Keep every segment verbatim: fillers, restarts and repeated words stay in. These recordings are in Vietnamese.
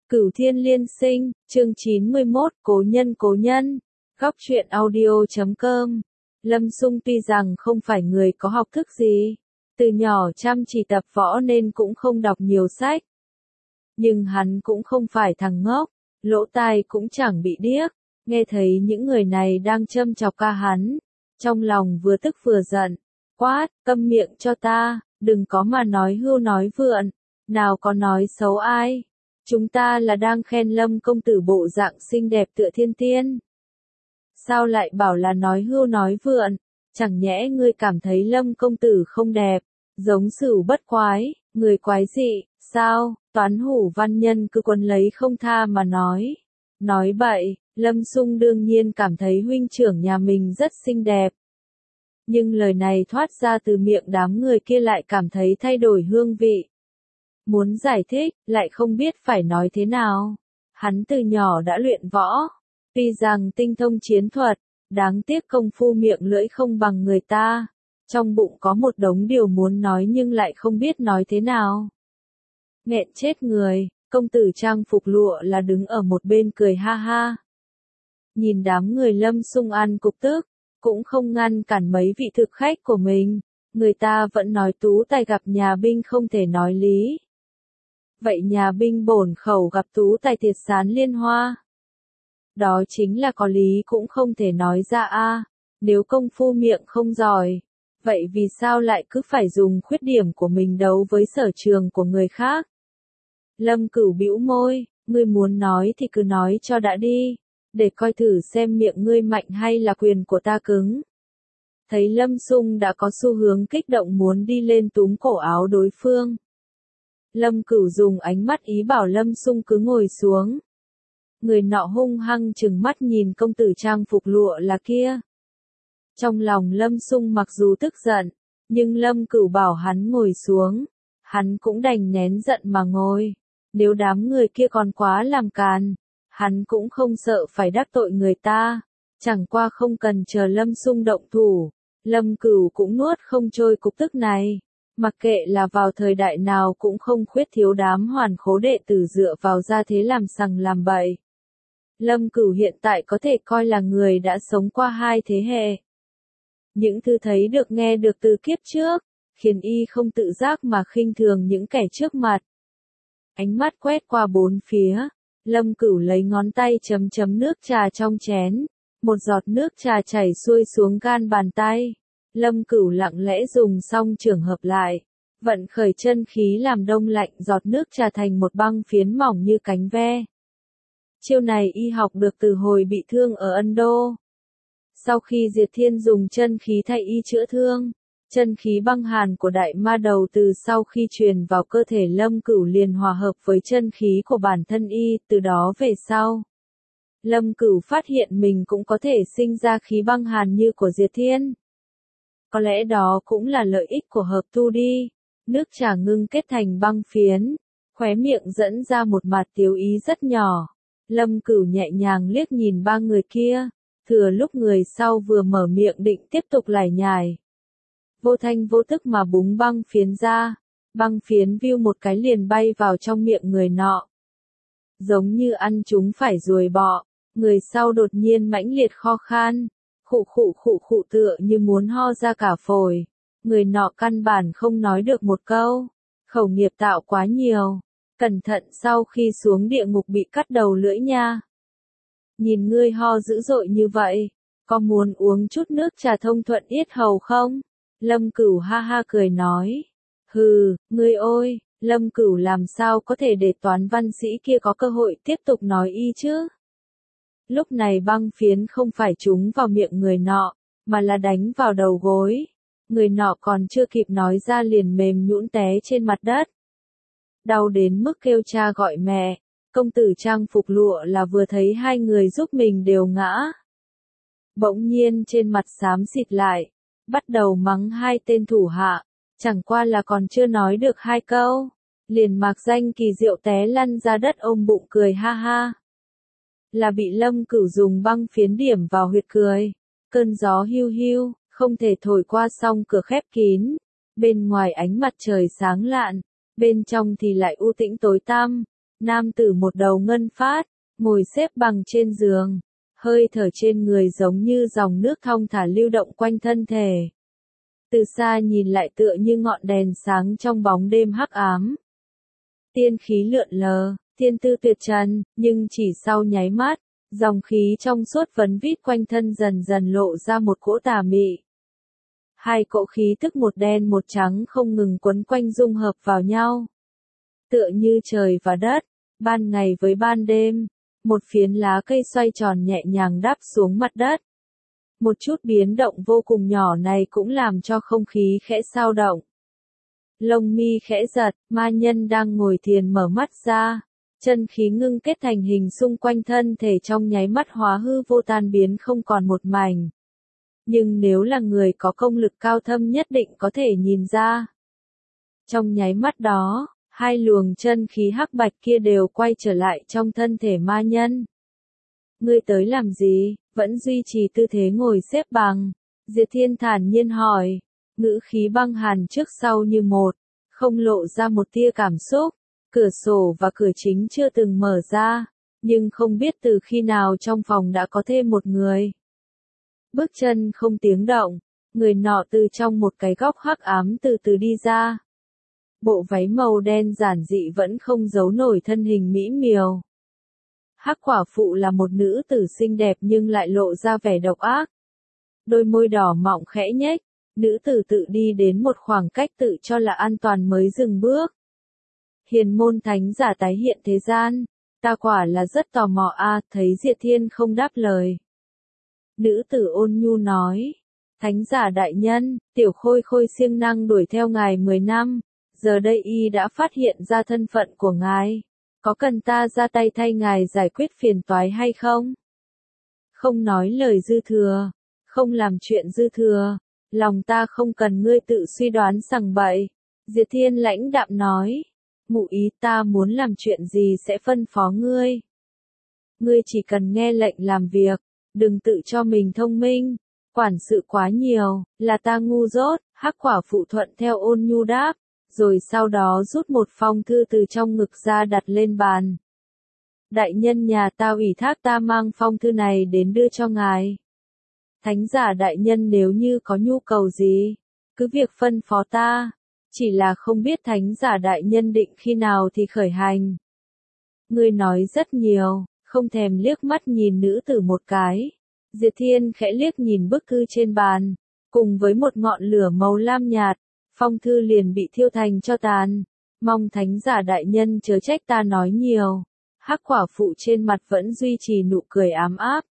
Cửu Thiên Liên Sinh, chương chín mươi mốt, Cố nhân cố nhân, góc truyện audio chấm com. Lâm Sung tuy rằng không phải người có học thức gì, từ nhỏ chăm chỉ tập võ nên cũng không đọc nhiều sách. Nhưng hắn cũng không phải thằng ngốc, lỗ tai cũng chẳng bị điếc, nghe thấy những người này đang châm chọc ca hắn, trong lòng vừa tức vừa giận, quát, câm miệng cho ta, đừng có mà nói hưu nói vượn, nào có nói xấu ai. Chúng ta là đang khen Lâm công tử bộ dạng xinh đẹp tựa thiên tiên. Sao lại bảo là nói hưu nói vượn, chẳng nhẽ ngươi cảm thấy Lâm công tử không đẹp, giống Sửu Bất Quái, người quái dị, sao? Toán Hủ văn nhân cứ quấn lấy không tha mà nói. Nói bậy, Lâm Sung đương nhiên cảm thấy huynh trưởng nhà mình rất xinh đẹp. Nhưng lời này thoát ra từ miệng đám người kia lại cảm thấy thay đổi hương vị. Muốn giải thích, lại không biết phải nói thế nào. Hắn từ nhỏ đã luyện võ, tuy rằng tinh thông chiến thuật, đáng tiếc công phu miệng lưỡi không bằng người ta. Trong bụng có một đống điều muốn nói nhưng lại không biết nói thế nào. Nghẹn chết người, công tử trang phục lụa là đứng ở một bên cười ha ha. Nhìn đám người Lâm Sung ăn cục tức, cũng không ngăn cản mấy vị thực khách của mình, người ta vẫn nói tú tài gặp nhà binh không thể nói lý. Vậy nhà binh bổn khẩu gặp tú tài tiệt sán liên hoa. Đó chính là có lý cũng không thể nói ra a. Nếu công phu miệng không giỏi, vậy vì sao lại cứ phải dùng khuyết điểm của mình đấu với sở trường của người khác? Lâm Cửu bĩu môi, ngươi muốn nói thì cứ nói cho đã đi, để coi thử xem miệng ngươi mạnh hay là quyền của ta cứng. Thấy Lâm Sung đã có xu hướng kích động muốn đi lên túm cổ áo đối phương. Lâm Cửu dùng ánh mắt ý bảo Lâm Sung cứ ngồi xuống. Người nọ hung hăng trừng mắt nhìn công tử trang phục lụa là kia. Trong lòng Lâm Sung mặc dù tức giận, nhưng Lâm Cửu bảo hắn ngồi xuống, hắn cũng đành nén giận mà ngồi. Nếu đám người kia còn quá làm càn, hắn cũng không sợ phải đắc tội người ta. Chẳng qua không cần chờ Lâm Sung động thủ, Lâm Cửu cũng nuốt không trôi cục tức này. Mặc kệ là vào thời đại nào cũng không khuyết thiếu đám hoàn khố đệ tử dựa vào gia thế làm sằng làm bậy. Lâm Cửu hiện tại có thể coi là người đã sống qua hai thế hệ. Những thứ thấy được nghe được từ kiếp trước, khiến y không tự giác mà khinh thường những kẻ trước mặt. Ánh mắt quét qua bốn phía, Lâm Cửu lấy ngón tay chấm chấm nước trà trong chén, một giọt nước trà chảy xuôi xuống gan bàn tay. Lâm Cửu lặng lẽ dùng xong trường hợp lại, vận khởi chân khí làm đông lạnh giọt nước trà thành một băng phiến mỏng như cánh ve. Chiêu này y học được từ hồi bị thương ở Ấn Độ. Sau khi Diệt Thiên dùng chân khí thay y chữa thương, chân khí băng hàn của đại ma đầu từ sau khi truyền vào cơ thể Lâm Cửu liền hòa hợp với chân khí của bản thân y, từ đó về sau. Lâm Cửu phát hiện mình cũng có thể sinh ra khí băng hàn như của Diệt Thiên. Có lẽ đó cũng là lợi ích của hợp tu đi. Nước trà ngưng kết thành băng phiến, khóe miệng dẫn ra một mặt tiếu ý rất nhỏ. Lâm Cửu nhẹ nhàng liếc nhìn ba người kia, thừa lúc người sau vừa mở miệng định tiếp tục lải nhải. Vô thanh vô tức mà búng băng phiến ra, băng phiến viu một cái liền bay vào trong miệng người nọ. Giống như ăn chúng phải ruồi bọ, người sau đột nhiên mãnh liệt kho khan. Khụ khụ khụ khụ tựa như muốn ho ra cả phổi. Người nọ căn bản không nói được một câu. Khẩu nghiệp tạo quá nhiều. Cẩn thận sau khi xuống địa ngục bị cắt đầu lưỡi nha. Nhìn ngươi ho dữ dội như vậy, có muốn uống chút nước trà thông thuận yết hầu không? Lâm Cửu ha ha cười nói. Hừ, ngươi ôi, Lâm Cửu làm sao có thể để toán văn sĩ kia có cơ hội tiếp tục nói y chứ? Lúc này băng phiến không phải trúng vào miệng người nọ, mà là đánh vào đầu gối. Người nọ còn chưa kịp nói ra liền mềm nhũn té trên mặt đất. Đau đến mức kêu cha gọi mẹ, công tử trang phục lụa là vừa thấy hai người giúp mình đều ngã. Bỗng nhiên trên mặt xám xịt lại, bắt đầu mắng hai tên thủ hạ, chẳng qua là còn chưa nói được hai câu. Liền Mạc Danh kỳ diệu té lăn ra đất ôm bụng cười ha ha. Là bị Lâm Cửu dùng băng phiến điểm vào huyệt cười. Cơn gió hiu hiu, không thể thổi qua xong cửa khép kín. Bên ngoài ánh mặt trời sáng lạn, bên trong thì lại u tĩnh tối tăm. Nam tử một đầu ngân phát, ngồi xếp bằng trên giường, hơi thở trên người giống như dòng nước thong thả lưu động quanh thân thể. Từ xa nhìn lại tựa như ngọn đèn sáng trong bóng đêm hắc ám. Tiên khí lượn lờ, thiên tư tuyệt trần, nhưng chỉ sau nháy mắt, dòng khí trong suốt vấn vít quanh thân dần dần lộ ra một cỗ tà mị. Hai cỗ khí tức một đen một trắng không ngừng quấn quanh dung hợp vào nhau. Tựa như trời và đất, ban ngày với ban đêm, một phiến lá cây xoay tròn nhẹ nhàng đáp xuống mặt đất. Một chút biến động vô cùng nhỏ này cũng làm cho không khí khẽ xao động. Lông mi khẽ giật, ma nhân đang ngồi thiền mở mắt ra, chân khí ngưng kết thành hình xung quanh thân thể trong nháy mắt hóa hư vô tan biến không còn một mảnh. Nhưng nếu là người có công lực cao thâm nhất định có thể nhìn ra. Trong nháy mắt đó, hai luồng chân khí hắc bạch kia đều quay trở lại trong thân thể ma nhân. Ngươi tới làm gì? Vẫn duy trì tư thế ngồi xếp bằng. Diệp Thiên thản nhiên hỏi, ngữ khí băng hàn trước sau như một, không lộ ra một tia cảm xúc. Cửa sổ và cửa chính chưa từng mở ra, nhưng không biết từ khi nào trong phòng đã có thêm một người. Bước chân không tiếng động, người nọ từ trong một cái góc hắc ám từ từ đi ra. Bộ váy màu đen giản dị vẫn không giấu nổi thân hình mỹ miều. Hắc quả phụ là một nữ tử xinh đẹp nhưng lại lộ ra vẻ độc ác. Đôi môi đỏ mọng khẽ nhếch, nữ tử tự đi đến một khoảng cách tự cho là an toàn mới dừng bước. Hiền môn thánh giả tái hiện thế gian, ta quả là rất tò mò a. Thấy Diệp Thiên không đáp lời. Nữ tử ôn nhu nói, thánh giả đại nhân, tiểu khôi khôi siêng năng đuổi theo ngài mười năm, giờ đây y đã phát hiện ra thân phận của ngài. Có cần ta ra tay thay ngài giải quyết phiền toái hay không? Không nói lời dư thừa, không làm chuyện dư thừa, lòng ta không cần ngươi tự suy đoán sằng bậy. Diệp Thiên lãnh đạm nói, ngụ ý ta muốn làm chuyện gì sẽ phân phó ngươi. Ngươi chỉ cần nghe lệnh làm việc, đừng tự cho mình thông minh, quản sự quá nhiều, là ta ngu dốt. Hắc quả phụ thuận theo ôn nhu đáp, rồi sau đó rút một phong thư từ trong ngực ra đặt lên bàn. Đại nhân nhà ta ủy thác ta mang phong thư này đến đưa cho ngài. Thánh giả đại nhân nếu như có nhu cầu gì, cứ việc phân phó ta, chỉ là không biết thánh giả đại nhân định khi nào thì khởi hành. Ngươi nói rất nhiều, không thèm liếc mắt nhìn nữ tử một cái. Diệp Thiên khẽ liếc nhìn bức thư trên bàn, cùng với một ngọn lửa màu lam nhạt, phong thư liền bị thiêu thành tro tàn. Mong thánh giả đại nhân chớ trách ta nói nhiều. Hắc quả phụ trên mặt vẫn duy trì nụ cười ám áp.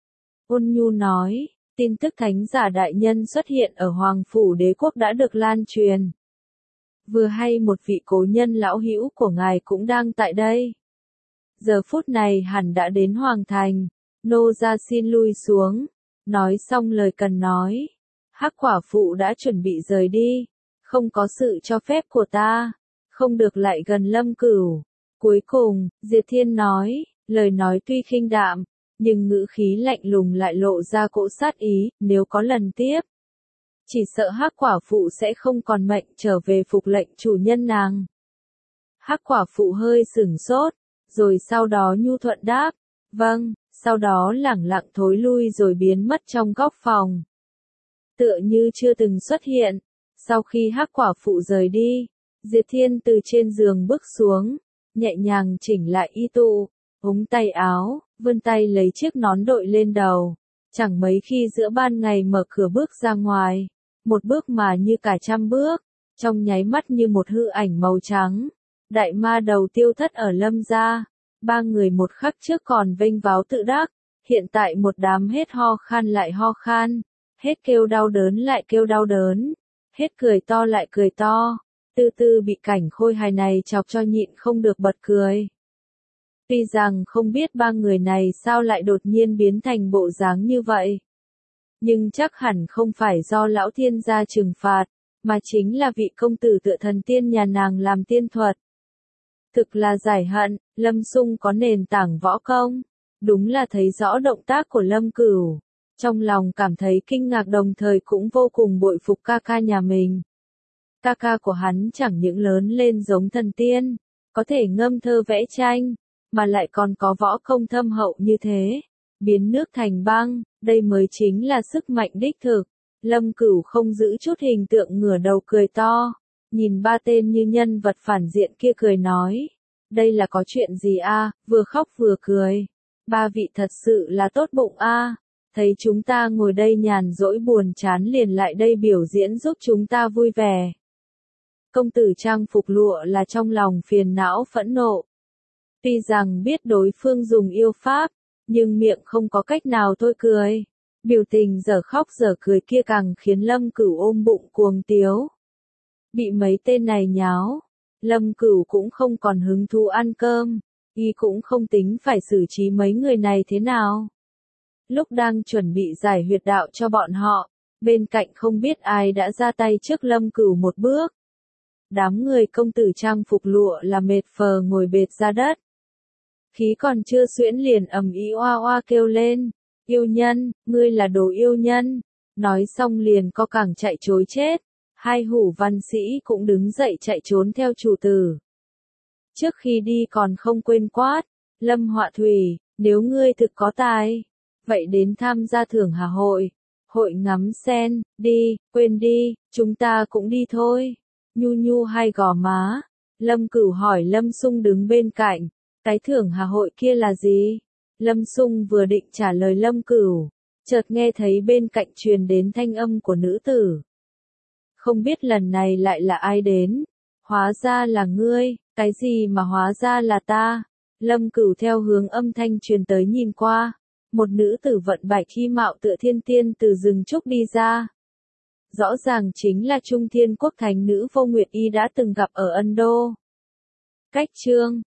Ôn nhu nói, tin tức thánh giả đại nhân xuất hiện ở Hoàng phủ đế quốc đã được lan truyền. Vừa hay một vị cố nhân lão hữu của ngài cũng đang tại đây. Giờ phút này hẳn đã đến Hoàng thành, nô gia xin lui xuống. Nói xong lời cần nói, Hắc quả phụ đã chuẩn bị rời đi, không có sự cho phép của ta, không được lại gần Lâm Cửu. Cuối cùng, Diệp Thiên nói, lời nói tuy khinh đạm, nhưng ngữ khí lạnh lùng lại lộ ra cỗ sát ý, nếu có lần tiếp, chỉ sợ Hắc quả phụ sẽ không còn mệnh trở về phục lệnh chủ nhân nàng. Hắc quả phụ hơi sửng sốt, rồi sau đó nhu thuận đáp, vâng, sau đó lẳng lặng thối lui rồi biến mất trong góc phòng. Tựa như chưa từng xuất hiện. Sau khi Hắc quả phụ rời đi, Diệp Thiên từ trên giường bước xuống, nhẹ nhàng chỉnh lại y tụ, ống tay áo, vươn tay lấy chiếc nón đội lên đầu. Chẳng mấy khi giữa ban ngày mở cửa bước ra ngoài, một bước mà như cả trăm bước, trong nháy mắt như một hư ảnh màu trắng. Đại ma đầu tiêu thất ở Lâm gia, ba người một khắc trước còn vênh váo tự đắc, hiện tại một đám hết ho khan lại ho khan, hết kêu đau đớn lại kêu đau đớn, hết cười to lại cười to, từ từ bị cảnh khôi hài này chọc cho nhịn không được bật cười. Tuy rằng không biết ba người này sao lại đột nhiên biến thành bộ dáng như vậy, nhưng chắc hẳn không phải do lão thiên gia trừng phạt, mà chính là vị công tử tựa thần tiên nhà nàng làm tiên thuật. Thực là giải hận, Lâm Sung có nền tảng võ công, đúng là thấy rõ động tác của Lâm Cửu. Trong lòng cảm thấy kinh ngạc đồng thời cũng vô cùng bội phục ca ca nhà mình. Ca ca của hắn chẳng những lớn lên giống thần tiên, có thể ngâm thơ vẽ tranh, mà lại còn có võ công thâm hậu như thế. Biến nước thành băng, đây mới chính là sức mạnh đích thực. Lâm Cửu không giữ chút hình tượng ngửa đầu cười to, nhìn ba tên như nhân vật phản diện kia cười nói. Đây là có chuyện gì a? Vừa khóc vừa cười. Ba vị thật sự là tốt bụng a. Thấy chúng ta ngồi đây nhàn rỗi buồn chán liền lại đây biểu diễn giúp chúng ta vui vẻ. Công tử trang phục lụa là trong lòng phiền não phẫn nộ. Tuy rằng biết đối phương dùng yêu pháp, nhưng miệng không có cách nào thôi cười. Biểu tình giờ khóc giờ cười kia càng khiến Lâm Cửu ôm bụng cuồng tiếu. Bị mấy tên này nháo, Lâm Cửu cũng không còn hứng thú ăn cơm, y cũng không tính phải xử trí mấy người này thế nào. Lúc đang chuẩn bị giải huyệt đạo cho bọn họ, bên cạnh không biết ai đã ra tay trước Lâm Cửu một bước. Đám người công tử trang phục lụa là mệt phờ ngồi bệt ra đất. Khí còn chưa xuyễn liền ầm ĩ oa oa kêu lên. Yêu nhân, ngươi là đồ yêu nhân. Nói xong liền co cẳng chạy trối chết. Hai hủ văn sĩ cũng đứng dậy chạy trốn theo chủ tử. Trước khi đi còn không quên quát. Lâm Họa Thủy, nếu ngươi thực có tài, vậy đến tham gia thưởng hà hội. Hội ngắm sen, đi, quên đi, chúng ta cũng đi thôi. Nhu nhu hai gò má. Lâm Cửu hỏi Lâm Sung đứng bên cạnh. Cái thưởng hà hội kia là gì? Lâm Sung vừa định trả lời Lâm Cửu, chợt nghe thấy bên cạnh truyền đến thanh âm của nữ tử. Không biết lần này lại là ai đến? Hóa ra là ngươi, cái gì mà hóa ra là ta? Lâm Cửu theo hướng âm thanh truyền tới nhìn qua, một nữ tử vận bạch khi mạo tựa thiên tiên từ rừng trúc đi ra. Rõ ràng chính là Trung Thiên Quốc thánh nữ Vô Nguyệt Y đã từng gặp ở Ân Đô. Cách chương